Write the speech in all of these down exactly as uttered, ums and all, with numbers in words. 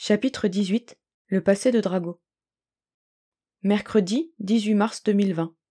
Chapitre dix-huit. Le passé de Drago. Mercredi dix-huit mars deux mille vingt.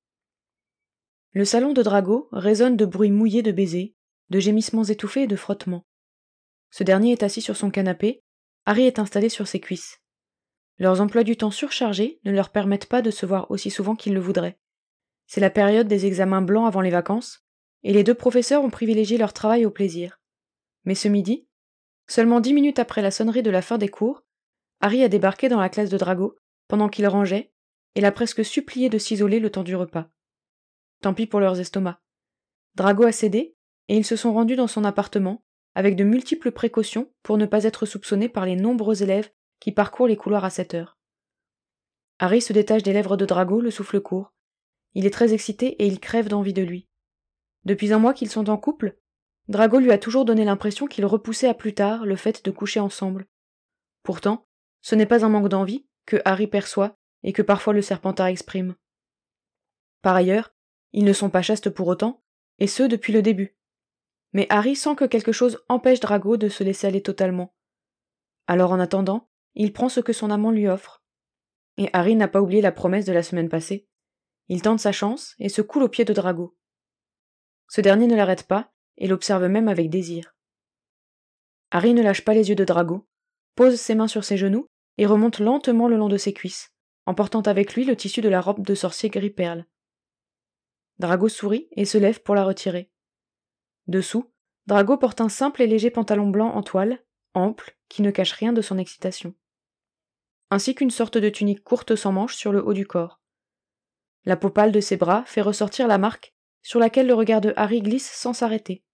Le salon de Drago résonne de bruits mouillés de baisers, de gémissements étouffés et de frottements. Ce dernier est assis sur son canapé, Harry est installé sur ses cuisses. Leurs emplois du temps surchargés ne leur permettent pas de se voir aussi souvent qu'ils le voudraient. C'est la période des examens blancs avant les vacances, et les deux professeurs ont privilégié leur travail au plaisir. Mais ce midi, seulement dix minutes après la sonnerie de la fin des cours, Harry a débarqué dans la classe de Drago pendant qu'il rangeait et l'a presque supplié de s'isoler le temps du repas. Tant pis pour leurs estomacs. Drago a cédé et ils se sont rendus dans son appartement avec de multiples précautions pour ne pas être soupçonnés par les nombreux élèves qui parcourent les couloirs à cette heure. Harry se détache des lèvres de Drago, le souffle court. Il est très excité et il crève d'envie de lui. Depuis un mois qu'ils sont en couple, Drago lui a toujours donné l'impression qu'il repoussait à plus tard le fait de coucher ensemble. Pourtant, ce n'est pas un manque d'envie que Harry perçoit et que parfois le Serpentard exprime. Par ailleurs, ils ne sont pas chastes pour autant, et ce depuis le début. Mais Harry sent que quelque chose empêche Drago de se laisser aller totalement. Alors en attendant, il prend ce que son amant lui offre. Et Harry n'a pas oublié la promesse de la semaine passée. Il tente sa chance et se coule aux pieds de Drago. Ce dernier ne l'arrête pas et l'observe même avec désir. Harry ne lâche pas les yeux de Drago, pose ses mains sur ses genoux et remonte lentement le long de ses cuisses, emportant avec lui le tissu de la robe de sorcier gris perle. Drago sourit et se lève pour la retirer. Dessous, Drago porte un simple et léger pantalon blanc en toile, ample, qui ne cache rien de son excitation. Ainsi qu'une sorte de tunique courte sans manches sur le haut du corps. La peau pâle de ses bras fait ressortir la marque sur laquelle le regard de Harry glisse sans s'arrêter.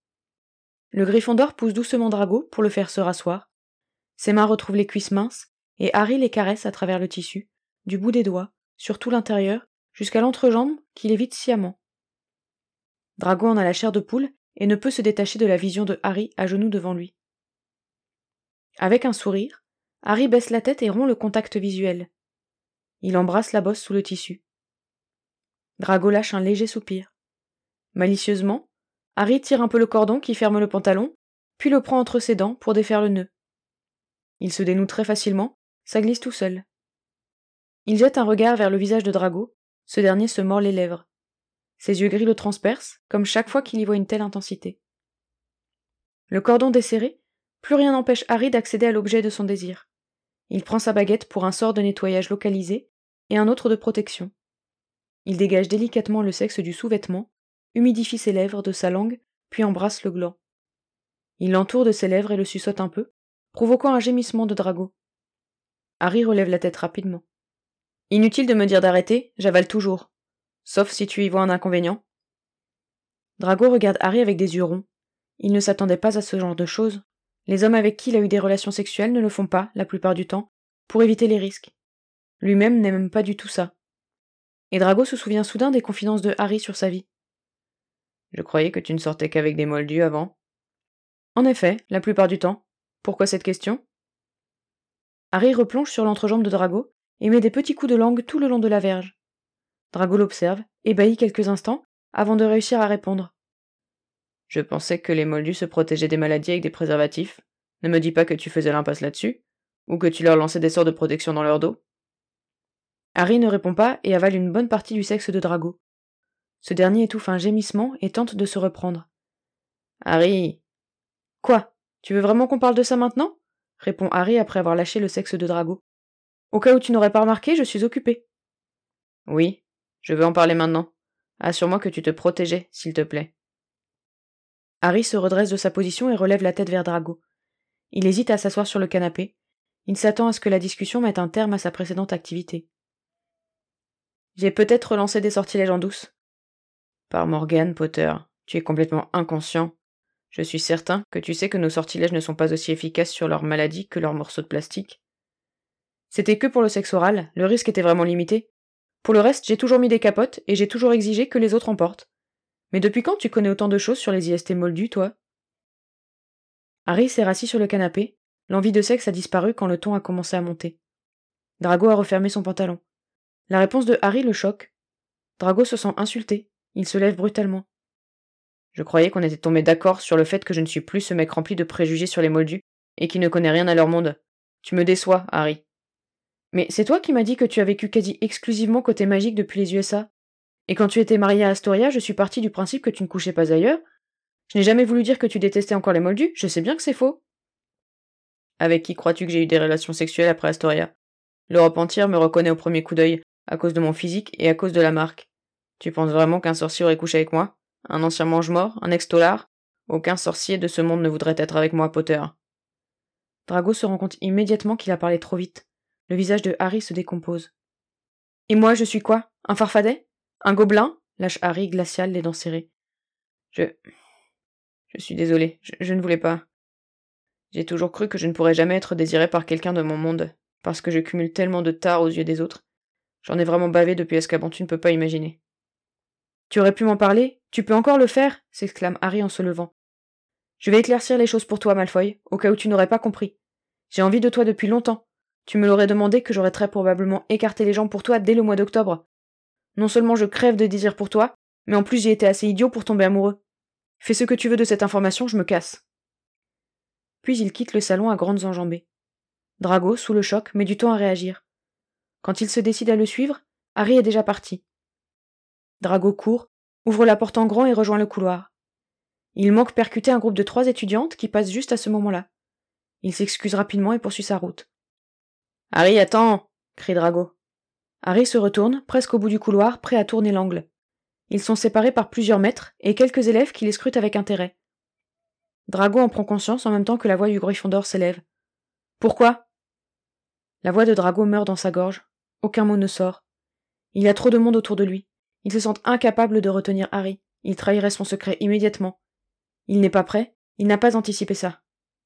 Le Gryffondor pousse doucement Drago pour le faire se rasseoir. Ses mains retrouvent les cuisses minces, et Harry les caresse à travers le tissu, du bout des doigts, sur tout l'intérieur, jusqu'à l'entrejambe qu'il évite sciemment. Drago en a la chair de poule et ne peut se détacher de la vision de Harry à genoux devant lui. Avec un sourire, Harry baisse la tête et rompt le contact visuel. Il embrasse la bosse sous le tissu. Drago lâche un léger soupir. Malicieusement, Harry tire un peu le cordon qui ferme le pantalon, puis le prend entre ses dents pour défaire le nœud. Il se dénoue très facilement, ça glisse tout seul. Il jette un regard vers le visage de Drago, ce dernier se mord les lèvres. Ses yeux gris le transpercent, comme chaque fois qu'il y voit une telle intensité. Le cordon desserré, plus rien n'empêche Harry d'accéder à l'objet de son désir. Il prend sa baguette pour un sort de nettoyage localisé et un autre de protection. Il dégage délicatement le sexe du sous-vêtement, humidifie ses lèvres de sa langue, puis embrasse le gland. Il l'entoure de ses lèvres et le suçote un peu, provoquant un gémissement de Drago. Harry relève la tête rapidement. Inutile de me dire d'arrêter, j'avale toujours. Sauf si tu y vois un inconvénient. Drago regarde Harry avec des yeux ronds. Il ne s'attendait pas à ce genre de choses. Les hommes avec qui il a eu des relations sexuelles ne le font pas, la plupart du temps, pour éviter les risques. Lui-même n'aime pas du tout ça. Et Drago se souvient soudain des confidences de Harry sur sa vie. Je croyais que tu ne sortais qu'avec des moldus avant. En effet, la plupart du temps. Pourquoi cette question ? Harry replonge sur l'entrejambe de Drago et met des petits coups de langue tout le long de la verge. Drago l'observe, ébahi quelques instants, avant de réussir à répondre. Je pensais que les moldus se protégeaient des maladies avec des préservatifs. Ne me dis pas que tu faisais l'impasse là-dessus, ou que tu leur lançais des sorts de protection dans leur dos. Harry ne répond pas et avale une bonne partie du sexe de Drago. Ce dernier étouffe un gémissement et tente de se reprendre. Harry. Quoi ? Tu veux vraiment qu'on parle de ça maintenant ? Répond Harry après avoir lâché le sexe de Drago. Au cas où tu n'aurais pas remarqué, je suis occupé. Oui, je veux en parler maintenant. Assure-moi que tu te protégeais, s'il te plaît. Harry se redresse de sa position et relève la tête vers Drago. Il hésite à s'asseoir sur le canapé. Il s'attend à ce que la discussion mette un terme à sa précédente activité. J'ai peut-être relancé des sortilèges en douce. Par Morgane, Potter, tu es complètement inconscient. Je suis certain que tu sais que nos sortilèges ne sont pas aussi efficaces sur leurs maladies que leurs morceaux de plastique. C'était que pour le sexe oral, le risque était vraiment limité. Pour le reste, j'ai toujours mis des capotes et j'ai toujours exigé que les autres en portent. Mais depuis quand tu connais autant de choses sur les I S T moldus, toi ? Harry s'est rassis sur le canapé. L'envie de sexe a disparu quand le ton a commencé à monter. Drago a refermé son pantalon. La réponse de Harry le choque. Drago se sent insulté. Il se lève brutalement. Je croyais qu'on était tombé d'accord sur le fait que je ne suis plus ce mec rempli de préjugés sur les moldus et qui ne connaît rien à leur monde. Tu me déçois, Harry. Mais c'est toi qui m'as dit que tu as vécu quasi exclusivement côté magique depuis les U S A. Et quand tu étais mariée à Astoria, je suis partie du principe que tu ne couchais pas ailleurs. Je n'ai jamais voulu dire que tu détestais encore les moldus, je sais bien que c'est faux. Avec qui crois-tu que j'ai eu des relations sexuelles après Astoria? L'Europe entière me reconnaît au premier coup d'œil, à cause de mon physique et à cause de la marque. Tu penses vraiment qu'un sorcier aurait couché avec moi? Un ancien mange-mort? Un ex-tolard? Aucun sorcier de ce monde ne voudrait être avec moi, Potter. Drago se rend compte immédiatement qu'il a parlé trop vite. Le visage de Harry se décompose. Et moi, je suis quoi? Un farfadet? Un gobelin? Lâche Harry, glacial, les dents serrées. Je... Je suis désolé, je, je ne voulais pas. J'ai toujours cru que je ne pourrais jamais être désiré par quelqu'un de mon monde, parce que je cumule tellement de tard aux yeux des autres. J'en ai vraiment bavé depuis Azkaban, tu ne peux pas imaginer. Tu aurais pu m'en parler? Tu peux encore le faire? S'exclame Harry en se levant. Je vais éclaircir les choses pour toi, Malfoy, au cas où tu n'aurais pas compris. J'ai envie de toi depuis longtemps. Tu me l'aurais demandé que j'aurais très probablement écarté les jambes pour toi dès le mois d'octobre. Non seulement je crève de désir pour toi, mais en plus j'ai été assez idiot pour tomber amoureux. Fais ce que tu veux de cette information, je me casse. Puis il quitte le salon à grandes enjambées. Drago, sous le choc, met du temps à réagir. Quand il se décide à le suivre, Harry est déjà parti. Drago court, ouvre la porte en grand et rejoint le couloir. Il manque percuter un groupe de trois étudiantes qui passent juste à ce moment-là. Il s'excuse rapidement et poursuit sa route. « Harry, attends !» crie Drago. Harry se retourne, presque au bout du couloir, prêt à tourner l'angle. Ils sont séparés par plusieurs mètres et quelques élèves qui les scrutent avec intérêt. Drago en prend conscience en même temps que la voix du Gryffondor s'élève. « Pourquoi ?» La voix de Drago meurt dans sa gorge. Aucun mot ne sort. Il y a trop de monde autour de lui. Il se sent incapable de retenir Harry. Il trahirait son secret immédiatement. Il n'est pas prêt. Il n'a pas anticipé ça.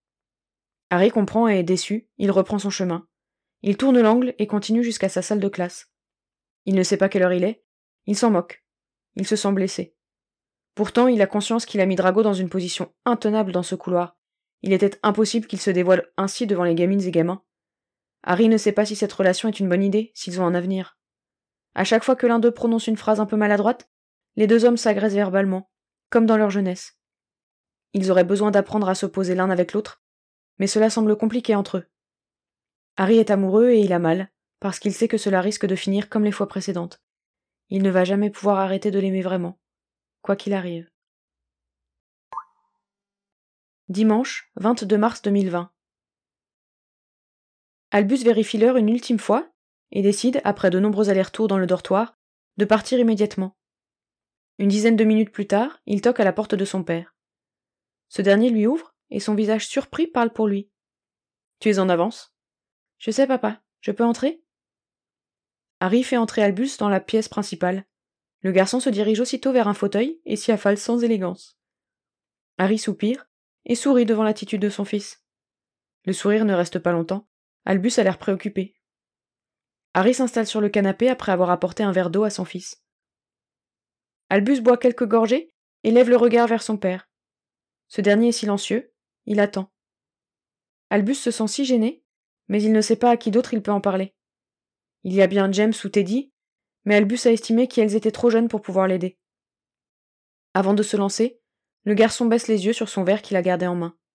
Harry comprend et est déçu. Il reprend son chemin. Il tourne l'angle et continue jusqu'à sa salle de classe. Il ne sait pas quelle heure il est. Il s'en moque. Il se sent blessé. Pourtant, il a conscience qu'il a mis Drago dans une position intenable dans ce couloir. Il était impossible qu'il se dévoile ainsi devant les gamines et gamins. Harry ne sait pas si cette relation est une bonne idée, s'ils ont un avenir. À chaque fois que l'un d'eux prononce une phrase un peu maladroite, les deux hommes s'agressent verbalement, comme dans leur jeunesse. Ils auraient besoin d'apprendre à s'opposer l'un avec l'autre, mais cela semble compliqué entre eux. Harry est amoureux et il a mal, parce qu'il sait que cela risque de finir comme les fois précédentes. Il ne va jamais pouvoir arrêter de l'aimer vraiment, quoi qu'il arrive. Dimanche, vingt-deux mars deux mille vingt. Albus vérifie l'heure une ultime fois et décide, après de nombreux allers-retours dans le dortoir, de partir immédiatement. Une dizaine de minutes plus tard, il toque à la porte de son père. Ce dernier lui ouvre et son visage surpris parle pour lui. « Tu es en avance ?»« Je sais, papa. Je peux entrer ?» Harry fait entrer Albus dans la pièce principale. Le garçon se dirige aussitôt vers un fauteuil et s'y affale sans élégance. Harry soupire et sourit devant l'attitude de son fils. Le sourire ne reste pas longtemps. Albus a l'air préoccupé. Harry s'installe sur le canapé après avoir apporté un verre d'eau à son fils. Albus boit quelques gorgées et lève le regard vers son père. Ce dernier est silencieux, il attend. Albus se sent si gêné, mais il ne sait pas à qui d'autre il peut en parler. Il y a bien James ou Teddy, mais Albus a estimé qu'elles étaient trop jeunes pour pouvoir l'aider. Avant de se lancer, le garçon baisse les yeux sur son verre qu'il a gardé en main.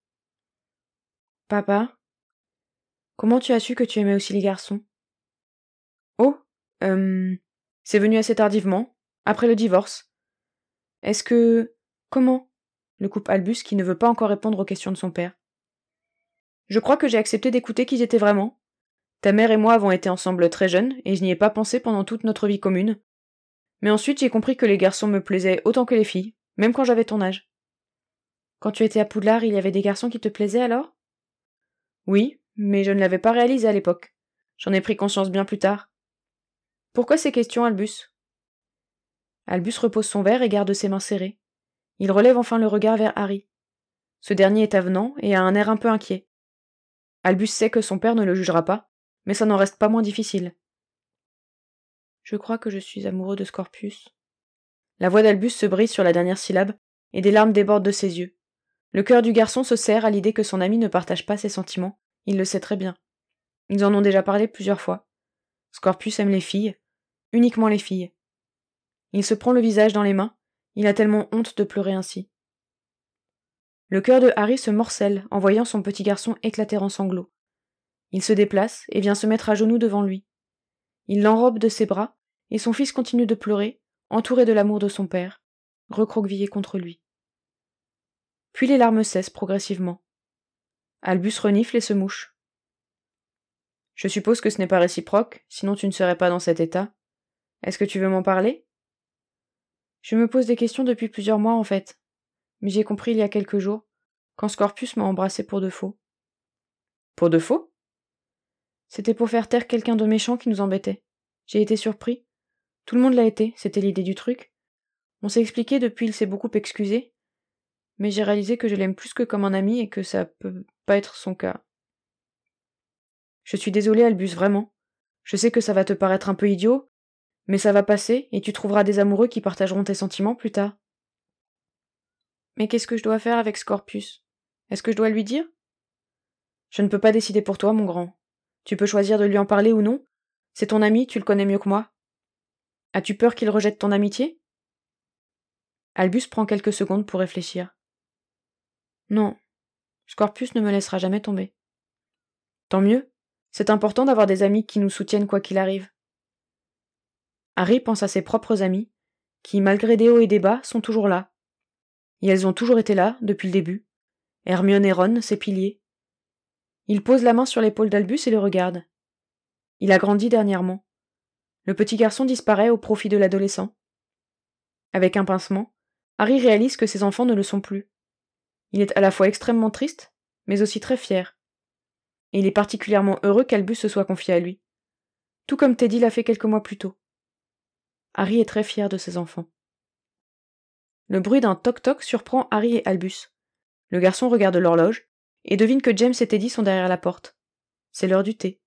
« Papa, comment tu as su que tu aimais aussi les garçons ?»« Oh, euh, c'est venu assez tardivement, après le divorce. Est-ce que... Comment ?» le coupe Albus qui ne veut pas encore répondre aux questions de son père. « Je crois que j'ai accepté d'écouter qui j'étais vraiment. Ta mère et moi avons été ensemble très jeunes, et je n'y ai pas pensé pendant toute notre vie commune. Mais ensuite j'ai compris que les garçons me plaisaient autant que les filles, même quand j'avais ton âge. »« Quand tu étais à Poudlard, il y avait des garçons qui te plaisaient alors ?»« Oui, mais je ne l'avais pas réalisé à l'époque. J'en ai pris conscience bien plus tard. »« Pourquoi ces questions, Albus ?» Albus repose son verre et garde ses mains serrées. Il relève enfin le regard vers Harry. Ce dernier est avenant et a un air un peu inquiet. Albus sait que son père ne le jugera pas, mais ça n'en reste pas moins difficile. « Je crois que je suis amoureux de Scorpius. » La voix d'Albus se brise sur la dernière syllabe, et des larmes débordent de ses yeux. Le cœur du garçon se serre à l'idée que son ami ne partage pas ses sentiments, il le sait très bien. Ils en ont déjà parlé plusieurs fois. Scorpius aime les filles, uniquement les filles. Il se prend le visage dans les mains, il a tellement honte de pleurer ainsi. Le cœur de Harry se morcelle en voyant son petit garçon éclater en sanglots. Il se déplace et vient se mettre à genoux devant lui. Il l'enrobe de ses bras, et son fils continue de pleurer, entouré de l'amour de son père, recroquevillé contre lui. Puis les larmes cessent progressivement. Albus renifle et se mouche. « Je suppose que ce n'est pas réciproque, sinon tu ne serais pas dans cet état. Est-ce que tu veux m'en parler ?» Je me pose des questions depuis plusieurs mois en fait, mais j'ai compris il y a quelques jours, quand Scorpius m'a embrassé pour de faux. Pour de faux ? C'était pour faire taire quelqu'un de méchant qui nous embêtait. J'ai été surpris. Tout le monde l'a été, c'était l'idée du truc. On s'est expliqué depuis, il s'est beaucoup excusé, mais j'ai réalisé que je l'aime plus que comme un ami et que ça peut pas être son cas. Je suis désolée, Albus, vraiment. Je sais que ça va te paraître un peu idiot, mais ça va passer et tu trouveras des amoureux qui partageront tes sentiments plus tard. Mais qu'est-ce que je dois faire avec Scorpius ? Est-ce que je dois lui dire ? Je ne peux pas décider pour toi, mon grand. Tu peux choisir de lui en parler ou non. C'est ton ami, tu le connais mieux que moi. As-tu peur qu'il rejette ton amitié ? Albus prend quelques secondes pour réfléchir. Non, Scorpius ne me laissera jamais tomber. Tant mieux, c'est important d'avoir des amis qui nous soutiennent quoi qu'il arrive. Harry pense à ses propres amis, qui, malgré des hauts et des bas, sont toujours là. Et elles ont toujours été là, depuis le début. Hermione et Ron, ses piliers. Il pose la main sur l'épaule d'Albus et le regarde. Il a grandi dernièrement. Le petit garçon disparaît au profit de l'adolescent. Avec un pincement, Harry réalise que ses enfants ne le sont plus. Il est à la fois extrêmement triste, mais aussi très fier. Et il est particulièrement heureux qu'Albus se soit confié à lui. Tout comme Teddy l'a fait quelques mois plus tôt. Harry est très fier de ses enfants. Le bruit d'un toc-toc surprend Harry et Albus. Le garçon regarde l'horloge et devine que James et Teddy sont derrière la porte. C'est l'heure du thé.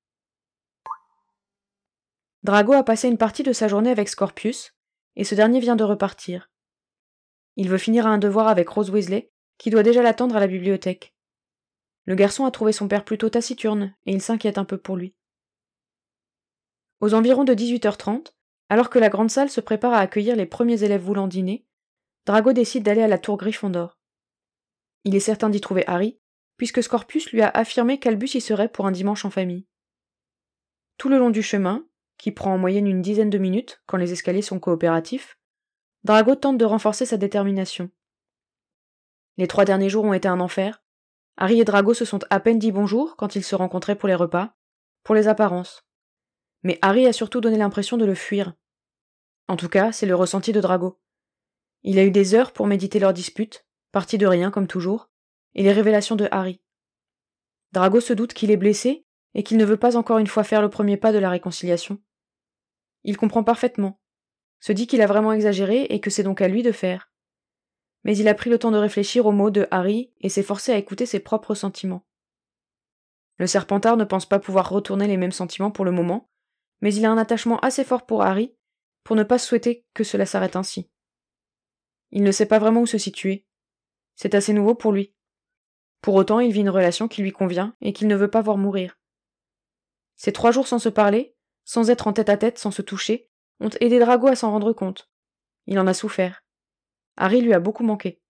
Drago a passé une partie de sa journée avec Scorpius, et ce dernier vient de repartir. Il veut finir un devoir avec Rose Weasley, qui doit déjà l'attendre à la bibliothèque. Le garçon a trouvé son père plutôt taciturne, et il s'inquiète un peu pour lui. Aux environs de dix-huit heures trente, alors que la grande salle se prépare à accueillir les premiers élèves voulant dîner, Drago décide d'aller à la tour Gryffondor. Il est certain d'y trouver Harry, puisque Scorpius lui a affirmé qu'Albus y serait pour un dimanche en famille. Tout le long du chemin, qui prend en moyenne une dizaine de minutes quand les escaliers sont coopératifs, Drago tente de renforcer sa détermination. Les trois derniers jours ont été un enfer. Harry et Drago se sont à peine dit bonjour quand ils se rencontraient pour les repas, pour les apparences. Mais Harry a surtout donné l'impression de le fuir. En tout cas, c'est le ressenti de Drago. Il a eu des heures pour méditer leur dispute, partie de rien comme toujours, et les révélations de Harry. Drago se doute qu'il est blessé et qu'il ne veut pas encore une fois faire le premier pas de la réconciliation. Il comprend parfaitement, se dit qu'il a vraiment exagéré et que c'est donc à lui de faire. Mais il a pris le temps de réfléchir aux mots de Harry et s'est forcé à écouter ses propres sentiments. Le Serpentard ne pense pas pouvoir retourner les mêmes sentiments pour le moment, mais il a un attachement assez fort pour Harry pour ne pas souhaiter que cela s'arrête ainsi. Il ne sait pas vraiment où se situer. C'est assez nouveau pour lui. Pour autant, il vit une relation qui lui convient et qu'il ne veut pas voir mourir. Ces trois jours sans se parler, sans être en tête-à-tête, sans se toucher, ont aidé Drago à s'en rendre compte. Il en a souffert. Harry lui a beaucoup manqué.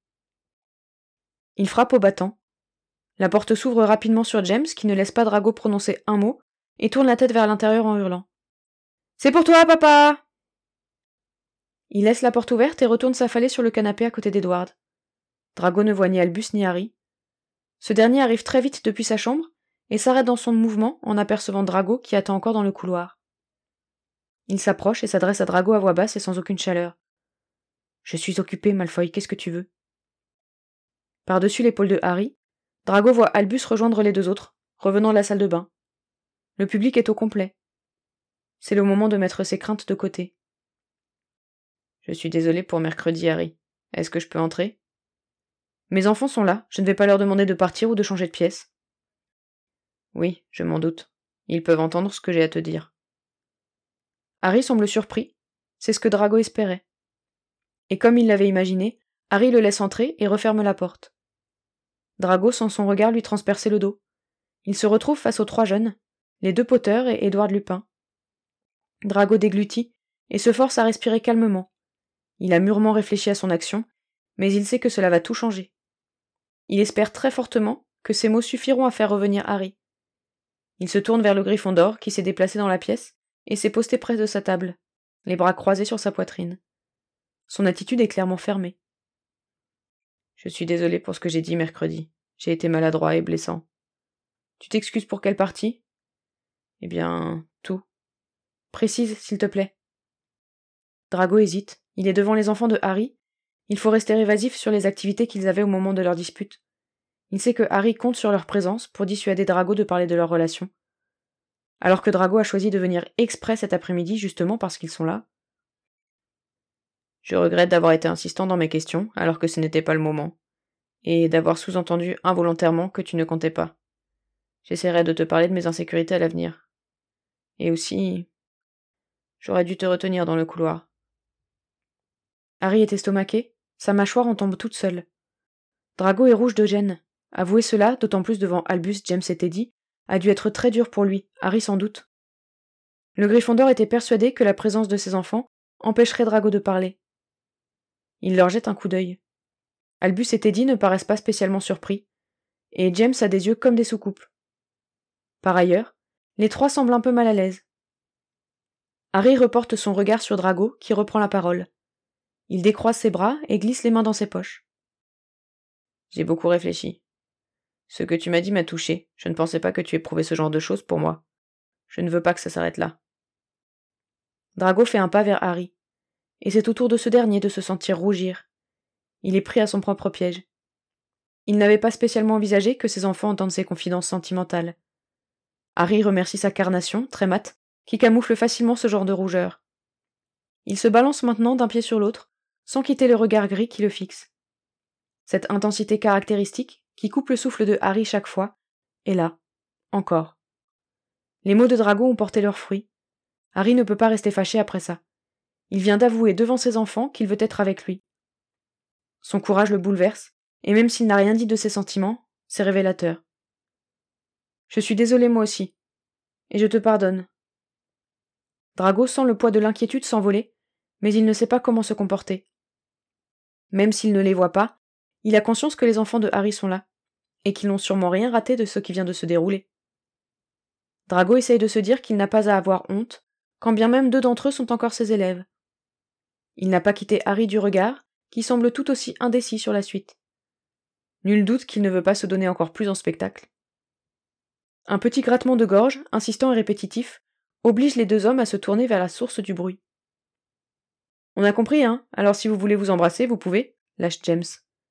Il frappe au battant. La porte s'ouvre rapidement sur James, qui ne laisse pas Drago prononcer un mot, et tourne la tête vers l'intérieur en hurlant. « C'est pour toi, papa !» Il laisse la porte ouverte et retourne s'affaler sur le canapé à côté d'Edward. Drago ne voit ni Albus ni Harry. Ce dernier arrive très vite depuis sa chambre et s'arrête dans son mouvement en apercevant Drago qui attend encore dans le couloir. Il s'approche et s'adresse à Drago à voix basse et sans aucune chaleur. « Je suis occupé, Malfoy, qu'est-ce que tu veux ?» Par-dessus l'épaule de Harry, Drago voit Albus rejoindre les deux autres, revenant de la salle de bain. Le public est au complet. C'est le moment de mettre ses craintes de côté. « Je suis désolé pour mercredi, Harry. Est-ce que je peux entrer ? » Mes enfants sont là, je ne vais pas leur demander de partir ou de changer de pièce. Oui, je m'en doute. Ils peuvent entendre ce que j'ai à te dire. Harry semble surpris. C'est ce que Drago espérait. Et comme il l'avait imaginé, Harry le laisse entrer et referme la porte. Drago sent son regard lui transpercer le dos. Il se retrouve face aux trois jeunes, les deux Potter et Édouard Lupin. Drago déglutit et se force à respirer calmement. Il a mûrement réfléchi à son action, mais il sait que cela va tout changer. Il espère très fortement que ces mots suffiront à faire revenir Harry. Il se tourne vers le Gryffondor qui s'est déplacé dans la pièce et s'est posté près de sa table, les bras croisés sur sa poitrine. Son attitude est clairement fermée. Je suis désolé pour ce que j'ai dit mercredi. J'ai été maladroit et blessant. Tu t'excuses pour quelle partie ? Eh bien, tout. Précise, s'il te plaît. Drago hésite. Il est devant les enfants de Harry. Il faut rester évasif sur les activités qu'ils avaient au moment de leur dispute. Il sait que Harry compte sur leur présence pour dissuader Drago de parler de leur relation. Alors que Drago a choisi de venir exprès cet après-midi justement parce qu'ils sont là. Je regrette d'avoir été insistant dans mes questions alors que ce n'était pas le moment, et d'avoir sous-entendu involontairement que tu ne comptais pas. J'essaierai de te parler de mes insécurités à l'avenir. Et aussi, j'aurais dû te retenir dans le couloir. Harry est estomaqué, sa mâchoire en tombe toute seule. Drago est rouge de gêne. Avouer cela, d'autant plus devant Albus, James et Teddy, a dû être très dur pour lui, Harry sans doute. Le Gryffondor était persuadé que la présence de ses enfants empêcherait Drago de parler. Il leur jette un coup d'œil. Albus et Teddy ne paraissent pas spécialement surpris, et James a des yeux comme des soucoupes. Par ailleurs, les trois semblent un peu mal à l'aise. Harry reporte son regard sur Drago, qui reprend la parole. Il décroise ses bras et glisse les mains dans ses poches. J'ai beaucoup réfléchi. Ce que tu m'as dit m'a touché. Je ne pensais pas que tu éprouvais ce genre de choses pour moi. Je ne veux pas que ça s'arrête là. Drago fait un pas vers Harry, et c'est au tour de ce dernier de se sentir rougir. Il est pris à son propre piège. Il n'avait pas spécialement envisagé que ses enfants entendent ses confidences sentimentales. Harry remercie sa carnation, très mate, qui camoufle facilement ce genre de rougeur. Il se balance maintenant d'un pied sur l'autre, sans quitter le regard gris qui le fixe. Cette intensité caractéristique, qui coupe le souffle de Harry chaque fois, est là, encore. Les mots de Drago ont porté leurs fruits. Harry ne peut pas rester fâché après ça. Il vient d'avouer devant ses enfants qu'il veut être avec lui. Son courage le bouleverse, et même s'il n'a rien dit de ses sentiments, c'est révélateur. Je suis désolé moi aussi, et je te pardonne. Drago sent le poids de l'inquiétude s'envoler, mais il ne sait pas comment se comporter. Même s'il ne les voit pas, il a conscience que les enfants de Harry sont là, et qu'ils n'ont sûrement rien raté de ce qui vient de se dérouler. Drago essaye de se dire qu'il n'a pas à avoir honte, quand bien même deux d'entre eux sont encore ses élèves. Il n'a pas quitté Harry du regard, qui semble tout aussi indécis sur la suite. Nul doute qu'il ne veut pas se donner encore plus en spectacle. Un petit grattement de gorge, insistant et répétitif, oblige les deux hommes à se tourner vers la source du bruit. On a compris, hein, alors si vous voulez vous embrasser, vous pouvez, lâche James.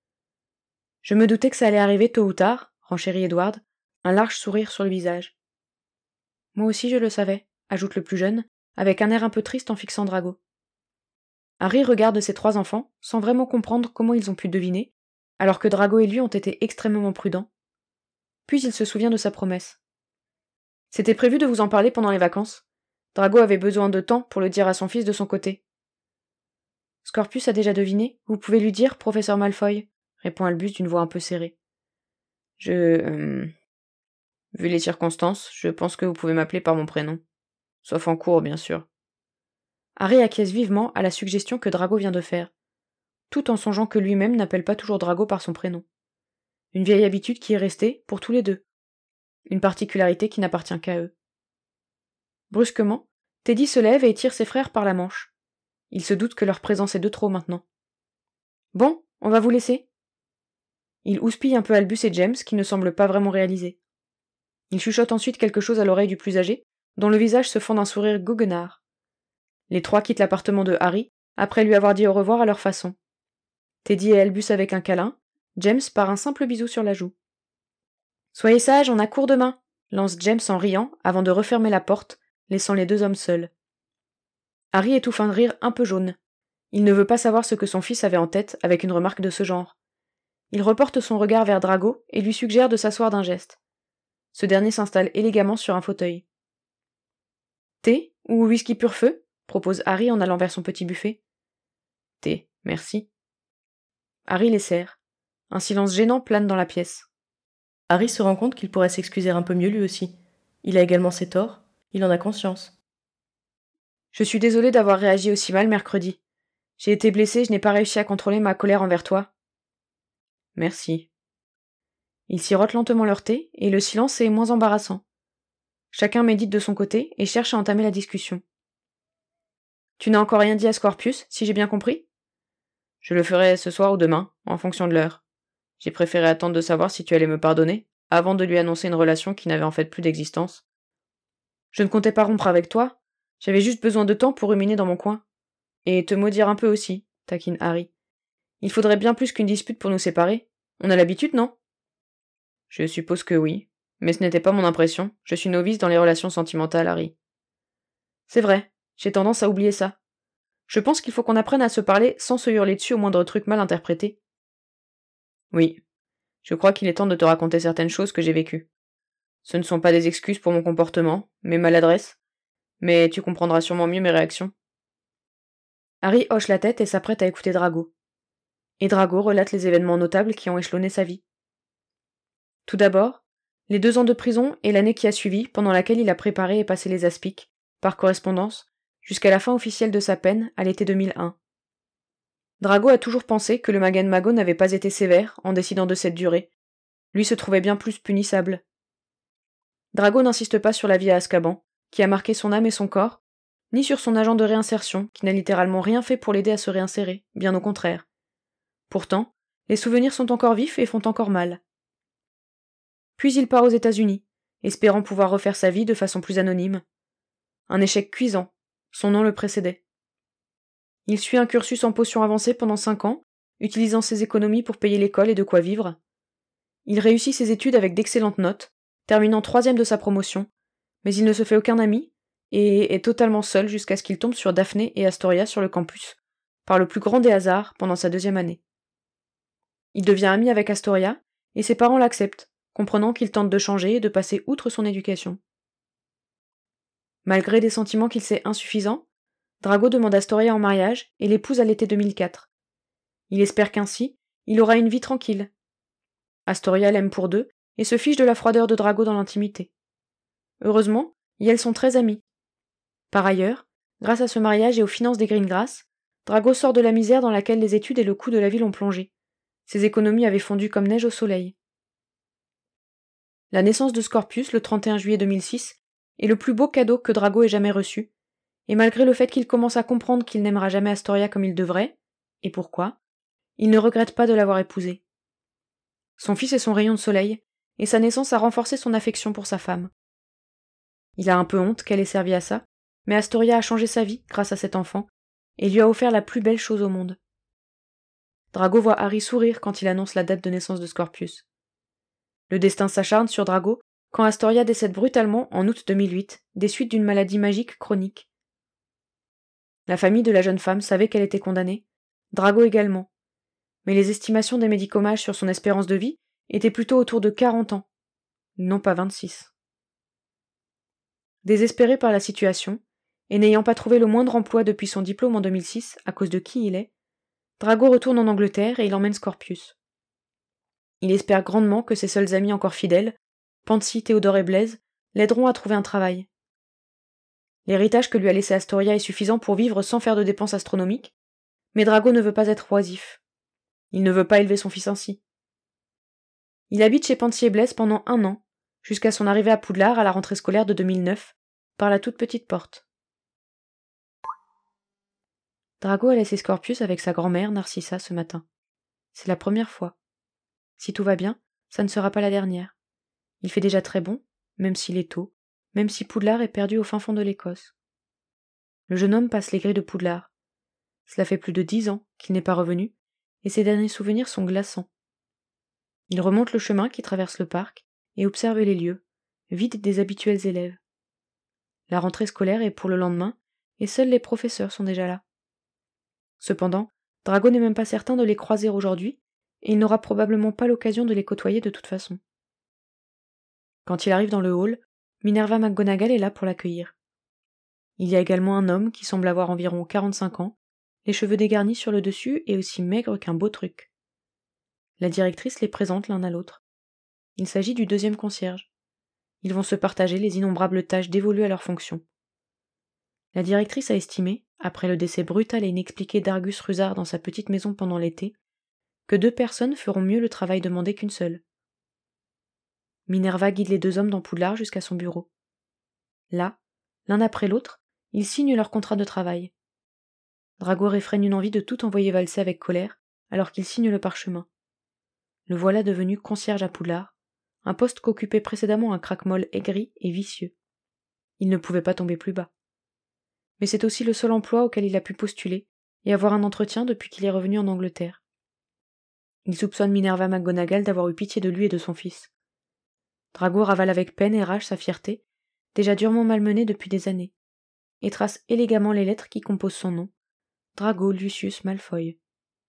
Je me doutais que ça allait arriver tôt ou tard, renchérit Edward, un large sourire sur le visage. Moi aussi je le savais, ajoute le plus jeune, avec un air un peu triste en fixant Drago. Harry regarde ses trois enfants, sans vraiment comprendre comment ils ont pu deviner, alors que Drago et lui ont été extrêmement prudents. Puis il se souvient de sa promesse. C'était prévu de vous en parler pendant les vacances. Drago avait besoin de temps pour le dire à son fils de son côté. Scorpius a déjà deviné, vous pouvez lui dire, professeur Malfoy, répond Albus d'une voix un peu serrée. Je... Euh... Vu les circonstances, je pense que vous pouvez m'appeler par mon prénom. Sauf en cours, bien sûr. Harry acquiesce vivement à la suggestion que Drago vient de faire, tout en songeant que lui-même n'appelle pas toujours Drago par son prénom. Une vieille habitude qui est restée, pour tous les deux. Une particularité qui n'appartient qu'à eux. Brusquement, Teddy se lève et tire ses frères par la manche. Il se doute que leur présence est de trop maintenant. Bon, on va vous laisser. Il houspille un peu Albus et James, qui ne semblent pas vraiment réaliser. Il chuchote ensuite quelque chose à l'oreille du plus âgé, dont le visage se fend d'un sourire goguenard. Les trois quittent l'appartement de Harry, après lui avoir dit au revoir à leur façon. Teddy et Albus avec un câlin, James par un simple bisou sur la joue. Soyez sages, on a cours demain, lance James en riant avant de refermer la porte, laissant les deux hommes seuls. Harry étouffe un rire un peu jaune. Il ne veut pas savoir ce que son fils avait en tête avec une remarque de ce genre. Il reporte son regard vers Drago et lui suggère de s'asseoir d'un geste. Ce dernier s'installe élégamment sur un fauteuil. Thé ou whisky pur feu propose Harry en allant vers son petit buffet. Thé, merci. Harry les sert. Un silence gênant plane dans la pièce. Harry se rend compte qu'il pourrait s'excuser un peu mieux lui aussi. Il a également ses torts, il en a conscience. Je suis désolé d'avoir réagi aussi mal mercredi. J'ai été blessé, je n'ai pas réussi à contrôler ma colère envers toi. Merci. Ils sirotent lentement leur thé, et le silence est moins embarrassant. Chacun médite de son côté et cherche à entamer la discussion. Tu n'as encore rien dit à Scorpius, si j'ai bien compris ? Je le ferai ce soir ou demain, en fonction de l'heure. J'ai préféré attendre de savoir si tu allais me pardonner, avant de lui annoncer une relation qui n'avait en fait plus d'existence. Je ne comptais pas rompre avec toi, j'avais juste besoin de temps pour ruminer dans mon coin. Et te maudire un peu aussi, taquine Harry. Il faudrait bien plus qu'une dispute pour nous séparer. On a l'habitude, non ? Je suppose que oui, mais ce n'était pas mon impression, je suis novice dans les relations sentimentales, Harry. C'est vrai, j'ai tendance à oublier ça. Je pense qu'il faut qu'on apprenne à se parler sans se hurler dessus au moindre truc mal interprété. Oui, je crois qu'il est temps de te raconter certaines choses que j'ai vécues. Ce ne sont pas des excuses pour mon comportement, mes maladresses, mais tu comprendras sûrement mieux mes réactions. Harry hoche la tête et s'apprête à écouter Drago. Et Drago relate les événements notables qui ont échelonné sa vie. Tout d'abord, les deux ans de prison et l'année qui a suivi, pendant laquelle il a préparé et passé les aspics, par correspondance, jusqu'à la fin officielle de sa peine, à l'été deux mille un. Drago a toujours pensé que le Magen Mago n'avait pas été sévère en décidant de cette durée. Lui se trouvait bien plus punissable. Drago n'insiste pas sur la vie à Azkaban, qui a marqué son âme et son corps, ni sur son agent de réinsertion, qui n'a littéralement rien fait pour l'aider à se réinsérer, bien au contraire. Pourtant, les souvenirs sont encore vifs et font encore mal. Puis il part aux États-Unis, espérant pouvoir refaire sa vie de façon plus anonyme. Un échec cuisant, son nom le précédait. Il suit un cursus en potions avancées pendant cinq ans, utilisant ses économies pour payer l'école et de quoi vivre. Il réussit ses études avec d'excellentes notes, terminant troisième de sa promotion, mais il ne se fait aucun ami, et est totalement seul jusqu'à ce qu'il tombe sur Daphné et Astoria sur le campus, par le plus grand des hasards pendant sa deuxième année. Il devient ami avec Astoria, et ses parents l'acceptent, comprenant qu'il tente de changer et de passer outre son éducation. Malgré des sentiments qu'il sait insuffisants, Drago demande Astoria en mariage et l'épouse à l'été deux mille quatre. Il espère qu'ainsi, il aura une vie tranquille. Astoria l'aime pour deux et se fiche de la froideur de Drago dans l'intimité. Heureusement, et elles sont très amies. Par ailleurs, grâce à ce mariage et aux finances des Greengrass, Drago sort de la misère dans laquelle les études et le coût de la vie l'ont plongé. Ses économies avaient fondu comme neige au soleil. La naissance de Scorpius le trente et un juillet deux mille six est le plus beau cadeau que Drago ait jamais reçu, et malgré le fait qu'il commence à comprendre qu'il n'aimera jamais Astoria comme il devrait, et pourquoi, il ne regrette pas de l'avoir épousée. Son fils est son rayon de soleil, et sa naissance a renforcé son affection pour sa femme. Il a un peu honte qu'elle ait servi à ça, mais Astoria a changé sa vie grâce à cet enfant, et lui a offert la plus belle chose au monde. Drago voit Harry sourire quand il annonce la date de naissance de Scorpius. Le destin s'acharne sur Drago quand Astoria décède brutalement en août deux mille huit, des suites d'une maladie magique chronique. La famille de la jeune femme savait qu'elle était condamnée, Drago également, mais les estimations des médicomages sur son espérance de vie étaient plutôt autour de quarante ans, non pas vingt-six. Désespéré par la situation, et n'ayant pas trouvé le moindre emploi depuis son diplôme en deux mille six à cause de qui il est, Drago retourne en Angleterre et il emmène Scorpius. Il espère grandement que ses seuls amis encore fidèles, Pansy, Théodore et Blaise, l'aideront à trouver un travail. L'héritage que lui a laissé Astoria est suffisant pour vivre sans faire de dépenses astronomiques, mais Drago ne veut pas être oisif. Il ne veut pas élever son fils ainsi. Il habite chez Pansy et Blaise pendant un an, jusqu'à son arrivée à Poudlard à la rentrée scolaire de deux mille neuf, par la toute petite porte. Drago a laissé Scorpius avec sa grand-mère, Narcissa, ce matin. C'est la première fois. Si tout va bien, ça ne sera pas la dernière. Il fait déjà très bon, même s'il est tôt, même si Poudlard est perdu au fin fond de l'Écosse. Le jeune homme passe les grilles de Poudlard. Cela fait plus de dix ans qu'il n'est pas revenu, et ses derniers souvenirs sont glaçants. Il remonte le chemin qui traverse le parc et observe les lieux, vides des habituels élèves. La rentrée scolaire est pour le lendemain, et seuls les professeurs sont déjà là. Cependant, Drago n'est même pas certain de les croiser aujourd'hui, et il n'aura probablement pas l'occasion de les côtoyer de toute façon. Quand il arrive dans le hall, Minerva McGonagall est là pour l'accueillir. Il y a également un homme qui semble avoir environ quarante-cinq ans, les cheveux dégarnis sur le dessus et aussi maigre qu'un beau truc. La directrice les présente l'un à l'autre. Il s'agit du deuxième concierge. Ils vont se partager les innombrables tâches dévolues à leur fonction. La directrice a estimé, après le décès brutal et inexpliqué d'Argus Rusard dans sa petite maison pendant l'été, que deux personnes feront mieux le travail demandé qu'une seule. Minerva guide les deux hommes dans Poudlard jusqu'à son bureau. Là, l'un après l'autre, ils signent leur contrat de travail. Drago réfrène une envie de tout envoyer valser avec colère, alors qu'il signe le parchemin. Le voilà devenu concierge à Poudlard, un poste qu'occupait précédemment un craquemolle aigri et vicieux. Il ne pouvait pas tomber plus bas. Mais c'est aussi le seul emploi auquel il a pu postuler et avoir un entretien depuis qu'il est revenu en Angleterre. Il soupçonne Minerva McGonagall d'avoir eu pitié de lui et de son fils. Drago ravale avec peine et rage sa fierté, déjà durement malmenée depuis des années, et trace élégamment les lettres qui composent son nom, Drago Lucius Malfoy.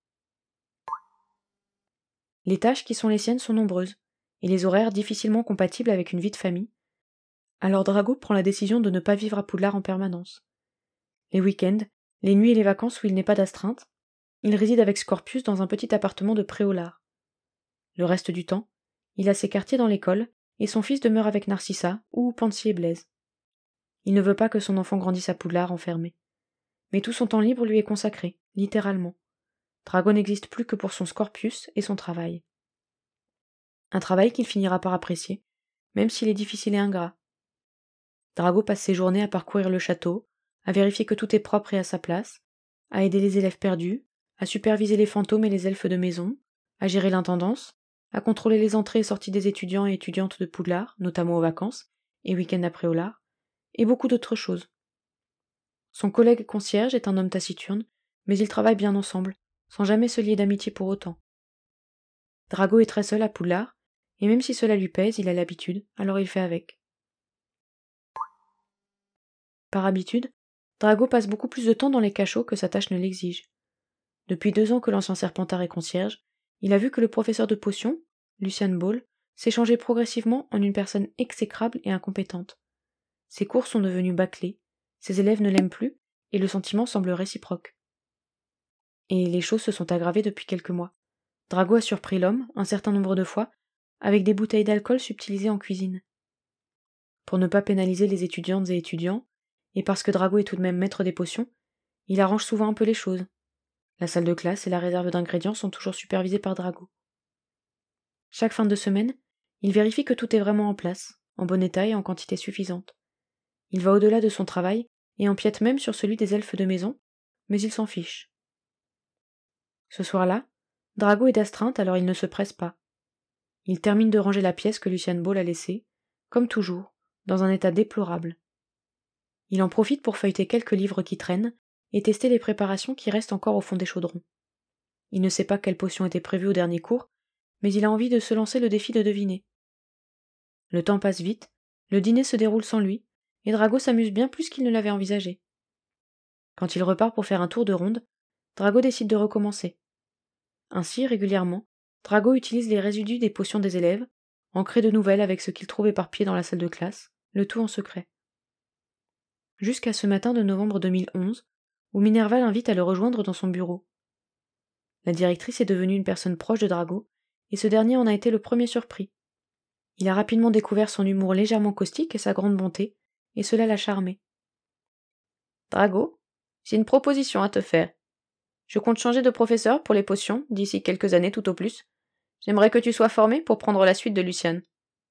Les tâches qui sont les siennes sont nombreuses, et les horaires difficilement compatibles avec une vie de famille, alors Drago prend la décision de ne pas vivre à Poudlard en permanence. Les week-ends, les nuits et les vacances où il n'est pas d'astreinte, il réside avec Scorpius dans un petit appartement de Préolard. Le reste du temps, il a ses quartiers dans l'école, et son fils demeure avec Narcissa ou Pansy et Blaise. Il ne veut pas que son enfant grandisse à Poudlard enfermé. Mais tout son temps libre lui est consacré, littéralement. Drago n'existe plus que pour son Scorpius et son travail. Un travail qu'il finira par apprécier, même s'il est difficile et ingrat. Drago passe ses journées à parcourir le château, à vérifier que tout est propre et à sa place, à aider les élèves perdus, à superviser les fantômes et les elfes de maison, à gérer l'intendance, à contrôler les entrées et sorties des étudiants et étudiantes de Poudlard, notamment aux vacances, et week-ends à Préolard, et beaucoup d'autres choses. Son collègue concierge est un homme taciturne, mais ils travaillent bien ensemble, sans jamais se lier d'amitié pour autant. Drago est très seul à Poudlard, et même si cela lui pèse, il a l'habitude, alors il fait avec. Par habitude, Drago passe beaucoup plus de temps dans les cachots que sa tâche ne l'exige. Depuis deux ans que l'ancien Serpentard est concierge, il a vu que le professeur de potions, Lucian Ball, s'est changé progressivement en une personne exécrable et incompétente. Ses cours sont devenus bâclés, ses élèves ne l'aiment plus, et le sentiment semble réciproque. Et les choses se sont aggravées depuis quelques mois. Drago a surpris l'homme, un certain nombre de fois, avec des bouteilles d'alcool subtilisées en cuisine. Pour ne pas pénaliser les étudiantes et étudiants, et parce que Drago est tout de même maître des potions, il arrange souvent un peu les choses. La salle de classe et la réserve d'ingrédients sont toujours supervisées par Drago. Chaque fin de semaine, il vérifie que tout est vraiment en place, en bon état et en quantité suffisante. Il va au-delà de son travail et empiète même sur celui des elfes de maison, mais il s'en fiche. Ce soir-là, Drago est d'astreinte, alors il ne se presse pas. Il termine de ranger la pièce que Lucian Ball a laissée, comme toujours, dans un état déplorable. Il en profite pour feuilleter quelques livres qui traînent et tester les préparations qui restent encore au fond des chaudrons. Il ne sait pas quelle potion était prévue au dernier cours, mais il a envie de se lancer le défi de deviner. Le temps passe vite, le dîner se déroule sans lui, et Drago s'amuse bien plus qu'il ne l'avait envisagé. Quand il repart pour faire un tour de ronde, Drago décide de recommencer. Ainsi, régulièrement, Drago utilise les résidus des potions des élèves, en crée de nouvelles avec ce qu'il trouve éparpillé dans la salle de classe, le tout en secret. Jusqu'à ce matin de novembre deux mille onze, où Minerva l'invite à le rejoindre dans son bureau. La directrice est devenue une personne proche de Drago, et ce dernier en a été le premier surpris. Il a rapidement découvert son humour légèrement caustique et sa grande bonté, et cela l'a charmé. « Drago, j'ai une proposition à te faire. Je compte changer de professeur pour les potions d'ici quelques années tout au plus. J'aimerais que tu sois formé pour prendre la suite de Lucian. »«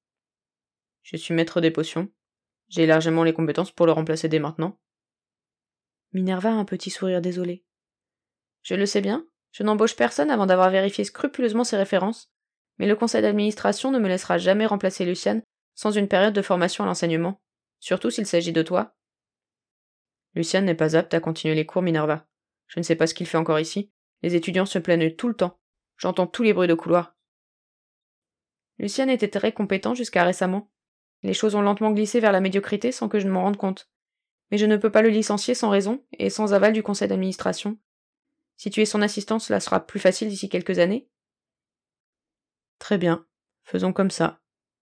Je suis maître des potions. J'ai largement les compétences pour le remplacer dès maintenant. » Minerva a un petit sourire désolé. « Je le sais bien, je n'embauche personne avant d'avoir vérifié scrupuleusement ses références, mais le conseil d'administration ne me laissera jamais remplacer Lucian sans une période de formation à l'enseignement, surtout s'il s'agit de toi. »« Lucian n'est pas apte à continuer les cours, Minerva. Je ne sais pas ce qu'il fait encore ici. Les étudiants se plaignent tout le temps. J'entends tous les bruits de couloir. »« Lucian était très compétent jusqu'à récemment. Les choses ont lentement glissé vers la médiocrité sans que je ne m'en rende compte. Mais je ne peux pas le licencier sans raison et sans aval du conseil d'administration. Si tu es son assistant, cela sera plus facile d'ici quelques années. »« Très bien. Faisons comme ça. »«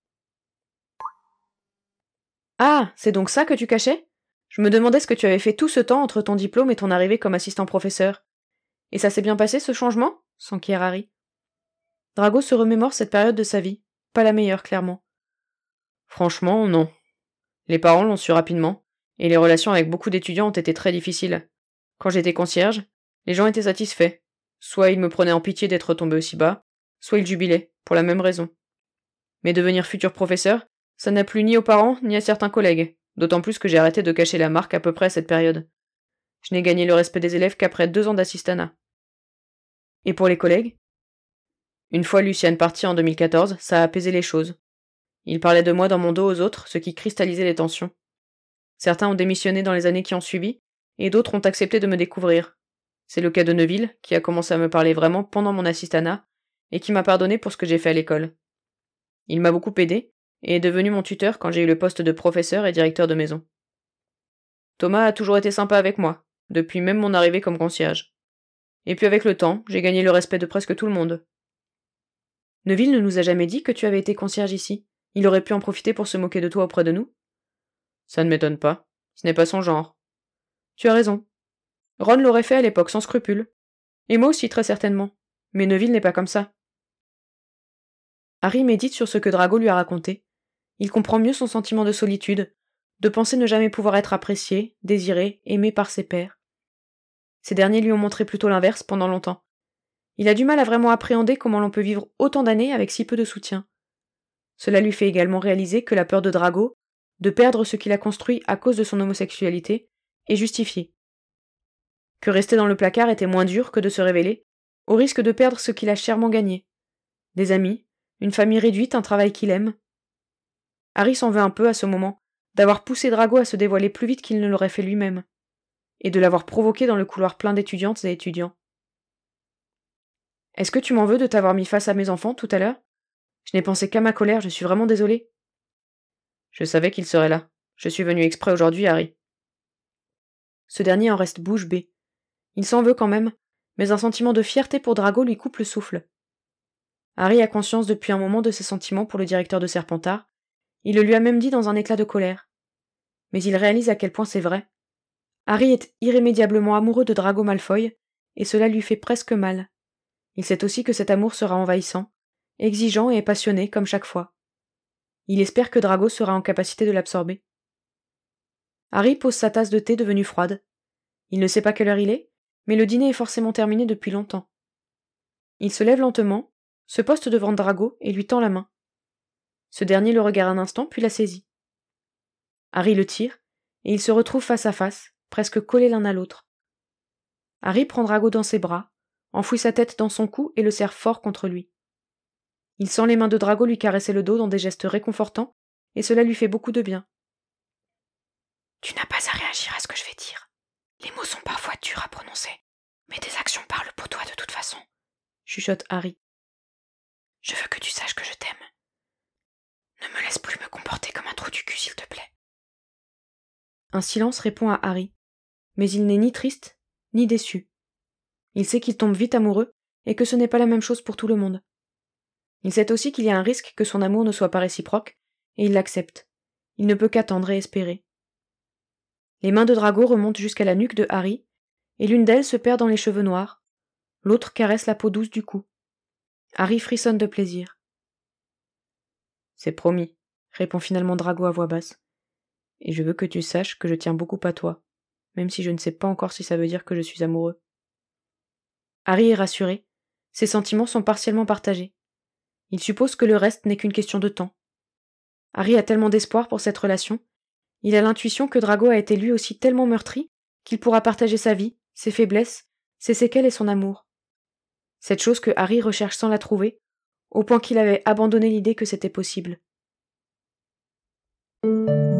Ah, c'est donc ça que tu cachais ? Je me demandais ce que tu avais fait tout ce temps entre ton diplôme et ton arrivée comme assistant professeur. Et ça s'est bien passé, ce changement ? S'enquiert Harry. Drago se remémore cette période de sa vie. Pas la meilleure, clairement. Franchement, non. Les parents l'ont su rapidement, et les relations avec beaucoup d'étudiants ont été très difficiles. Quand j'étais concierge, les gens étaient satisfaits. Soit ils me prenaient en pitié d'être tombé aussi bas, soit ils jubilaient, pour la même raison. Mais devenir futur professeur, ça n'a plu ni aux parents, ni à certains collègues. D'autant plus que j'ai arrêté de cacher la marque à peu près à cette période. Je n'ai gagné le respect des élèves qu'après deux ans d'assistanat. Et pour les collègues? Une fois Luciane partie en deux mille quatorze, ça a apaisé les choses. Ils parlaient de moi dans mon dos aux autres, ce qui cristallisait les tensions. Certains ont démissionné dans les années qui ont suivi, et d'autres ont accepté de me découvrir. C'est le cas de Neuville, qui a commencé à me parler vraiment pendant mon assistanat, et qui m'a pardonné pour ce que j'ai fait à l'école. Il m'a beaucoup aidé, et est devenu mon tuteur quand j'ai eu le poste de professeur et directeur de maison. Thomas a toujours été sympa avec moi, depuis même mon arrivée comme concierge. Et puis avec le temps, j'ai gagné le respect de presque tout le monde. Neuville ne nous a jamais dit que tu avais été concierge ici. Il aurait pu en profiter pour se moquer de toi auprès de nous. Ça ne m'étonne pas. Ce n'est pas son genre. Tu as raison. Ron l'aurait fait à l'époque sans scrupule. Et moi aussi, très certainement. Mais Neuville n'est pas comme ça. Harry médite sur ce que Drago lui a raconté. Il comprend mieux son sentiment de solitude, de penser ne jamais pouvoir être apprécié, désiré, aimé par ses pairs. Ces derniers lui ont montré plutôt l'inverse pendant longtemps. Il a du mal à vraiment appréhender comment l'on peut vivre autant d'années avec si peu de soutien. Cela lui fait également réaliser que la peur de Drago, de perdre ce qu'il a construit à cause de son homosexualité, est justifiée. Que rester dans le placard était moins dur que de se révéler, au risque de perdre ce qu'il a chèrement gagné. Des amis, une famille réduite, un travail qu'il aime. Harry s'en veut un peu à ce moment, d'avoir poussé Drago à se dévoiler plus vite qu'il ne l'aurait fait lui-même, et de l'avoir provoqué dans le couloir plein d'étudiantes et étudiants. Est-ce que tu m'en veux de t'avoir mis face à mes enfants tout à l'heure? Je n'ai pensé qu'à ma colère, je suis vraiment désolée. Je savais qu'il serait là. Je suis venu exprès aujourd'hui, Harry. Ce dernier en reste bouche bée. Il s'en veut quand même, mais un sentiment de fierté pour Drago lui coupe le souffle. Harry a conscience depuis un moment de ses sentiments pour le directeur de Serpentard. Il le lui a même dit dans un éclat de colère. Mais il réalise à quel point c'est vrai. Harry est irrémédiablement amoureux de Drago Malfoy, et cela lui fait presque mal. Il sait aussi que cet amour sera envahissant, exigeant et passionné comme chaque fois. Il espère que Drago sera en capacité de l'absorber. Harry pose sa tasse de thé devenue froide. Il ne sait pas quelle heure il est, mais le dîner est forcément terminé depuis longtemps. Il se lève lentement, se poste devant Drago et lui tend la main. Ce dernier le regarde un instant puis la saisit. Harry le tire, et ils se retrouvent face à face, presque collés l'un à l'autre. Harry prend Drago dans ses bras, enfouit sa tête dans son cou et le serre fort contre lui. Il sent les mains de Drago lui caresser le dos dans des gestes réconfortants, et cela lui fait beaucoup de bien. Tu n'as pas à réagir à ce que je vais dire. Les mots sont parfois durs à prononcer, mais tes actions parlent pour toi de toute façon, chuchote Harry. Je veux que tu saches que je t'aime. Ne me laisse plus me comporter comme un trou du cul, s'il te plaît. Un silence répond à Harry, mais il n'est ni triste, ni déçu. Il sait qu'il tombe vite amoureux, et que ce n'est pas la même chose pour tout le monde. Il sait aussi qu'il y a un risque que son amour ne soit pas réciproque, et il l'accepte. Il ne peut qu'attendre et espérer. Les mains de Drago remontent jusqu'à la nuque de Harry, et l'une d'elles se perd dans les cheveux noirs, l'autre caresse la peau douce du cou. Harry frissonne de plaisir. C'est promis, répond finalement Drago à voix basse. Et je veux que tu saches que je tiens beaucoup à toi, même si je ne sais pas encore si ça veut dire que je suis amoureux. Harry est rassuré. Ses sentiments sont partiellement partagés. Il suppose que le reste n'est qu'une question de temps. Harry a tellement d'espoir pour cette relation. Il a l'intuition que Drago a été lui aussi tellement meurtri qu'il pourra partager sa vie, ses faiblesses, ses séquelles et son amour. Cette chose que Harry recherche sans la trouver, au point qu'il avait abandonné l'idée que c'était possible.